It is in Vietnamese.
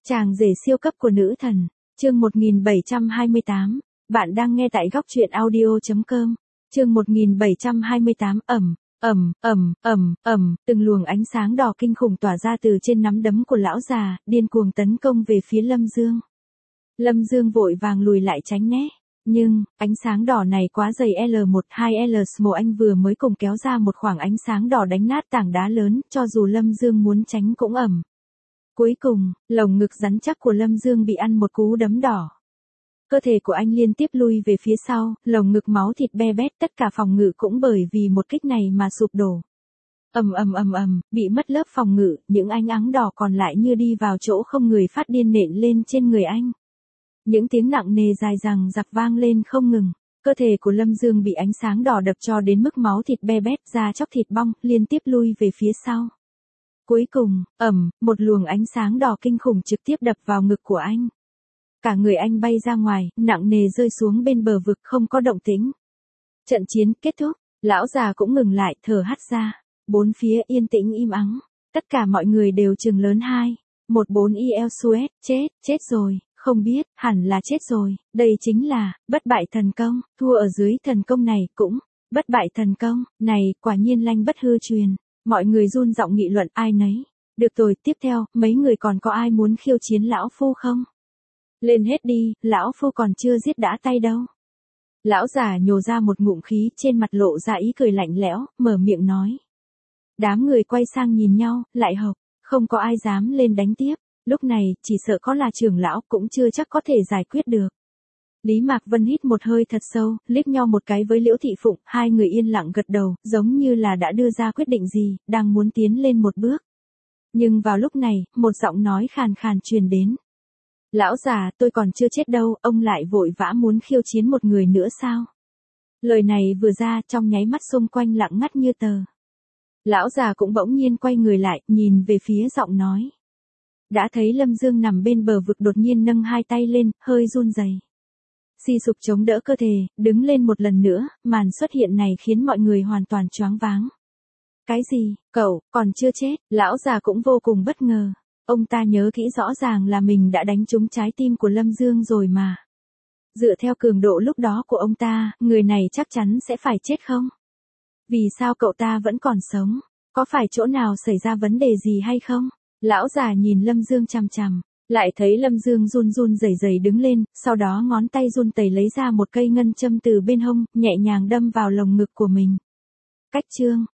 Chàng rể siêu cấp của nữ thần, chương 1728, bạn đang nghe tại góc truyện audio.com, chương 1728, từng luồng ánh sáng đỏ kinh khủng tỏa ra từ trên nắm đấm của lão già, điên cuồng tấn công về phía Lâm Dương. Lâm Dương vội vàng lùi lại tránh né, nhưng, ánh sáng đỏ này quá dày L12L Small, anh vừa mới cùng kéo ra một khoảng ánh sáng đỏ đánh nát tảng đá lớn, cho dù Lâm Dương muốn tránh cũng ầm. Cuối cùng, lồng ngực rắn chắc của Lâm Dương bị ăn một cú đấm đỏ. Cơ thể của anh liên tiếp lui về phía sau, lồng ngực máu thịt be bét, tất cả phòng ngự cũng bởi vì một kích này mà sụp đổ. Bị mất lớp phòng ngự, những ánh áng đỏ còn lại như đi vào chỗ không người phát điên nện lên trên người anh. Những tiếng nặng nề dài dằng dặc vang lên không ngừng, cơ thể của Lâm Dương bị ánh sáng đỏ đập cho đến mức máu thịt be bét, da chóc thịt bong, liên tiếp lui về phía sau. Cuối cùng, một luồng ánh sáng đỏ kinh khủng trực tiếp đập vào ngực của anh. Cả người anh bay ra ngoài, nặng nề rơi xuống bên bờ vực, không có động tĩnh. Trận chiến kết thúc, lão già cũng ngừng lại, thở hắt ra. Bốn phía yên tĩnh im ắng, tất cả mọi người đều trừng lớn 2-1-4 EL Suez, chết rồi, không biết, hẳn là chết rồi, đây chính là, bất bại thần công, thua ở dưới thần công này cũng, bất bại thần công, này, quả nhiên lanh bất hư truyền. Mọi người run giọng nghị luận ai nấy. Được rồi, tiếp theo, mấy người còn có ai muốn khiêu chiến lão phu không? Lên hết đi, lão phu còn chưa giết đã tay đâu. Lão già nhổ ra một ngụm khí, trên mặt lộ ra ý cười lạnh lẽo, mở miệng nói. Đám người quay sang nhìn nhau, lại hộc, không có ai dám lên đánh tiếp. Lúc này, chỉ sợ có là trưởng lão cũng chưa chắc có thể giải quyết được. Lý Mạc Vân hít một hơi thật sâu, liếc nhau một cái với Liễu Thị Phụng, hai người yên lặng gật đầu, giống như là đã đưa ra quyết định gì, đang muốn tiến lên một bước. Nhưng vào lúc này, một giọng nói khàn khàn truyền đến. Lão già, tôi còn chưa chết đâu, ông lại vội vã muốn khiêu chiến một người nữa sao? Lời này vừa ra, trong nháy mắt xung quanh lặng ngắt như tờ. Lão già cũng bỗng nhiên quay người lại, nhìn về phía giọng nói. Đã thấy Lâm Dương nằm bên bờ vực đột nhiên nâng hai tay lên, hơi run rẩy. Suy sụp chống đỡ cơ thể, đứng lên một lần nữa, màn xuất hiện này khiến mọi người hoàn toàn choáng váng. Cái gì, cậu, còn chưa chết, lão già cũng vô cùng bất ngờ. Ông ta nhớ kỹ rõ ràng là mình đã đánh trúng trái tim của Lâm Dương rồi mà. Dựa theo cường độ lúc đó của ông ta, người này chắc chắn sẽ phải chết không? Vì sao cậu ta vẫn còn sống? Có phải chỗ nào xảy ra vấn đề gì hay không? Lão già nhìn Lâm Dương chằm chằm. Lại thấy Lâm Dương run run rẩy rẩy đứng lên, sau đó ngón tay run tẩy lấy ra một cây ngân châm từ bên hông, nhẹ nhàng đâm vào lồng ngực của mình. Cách chương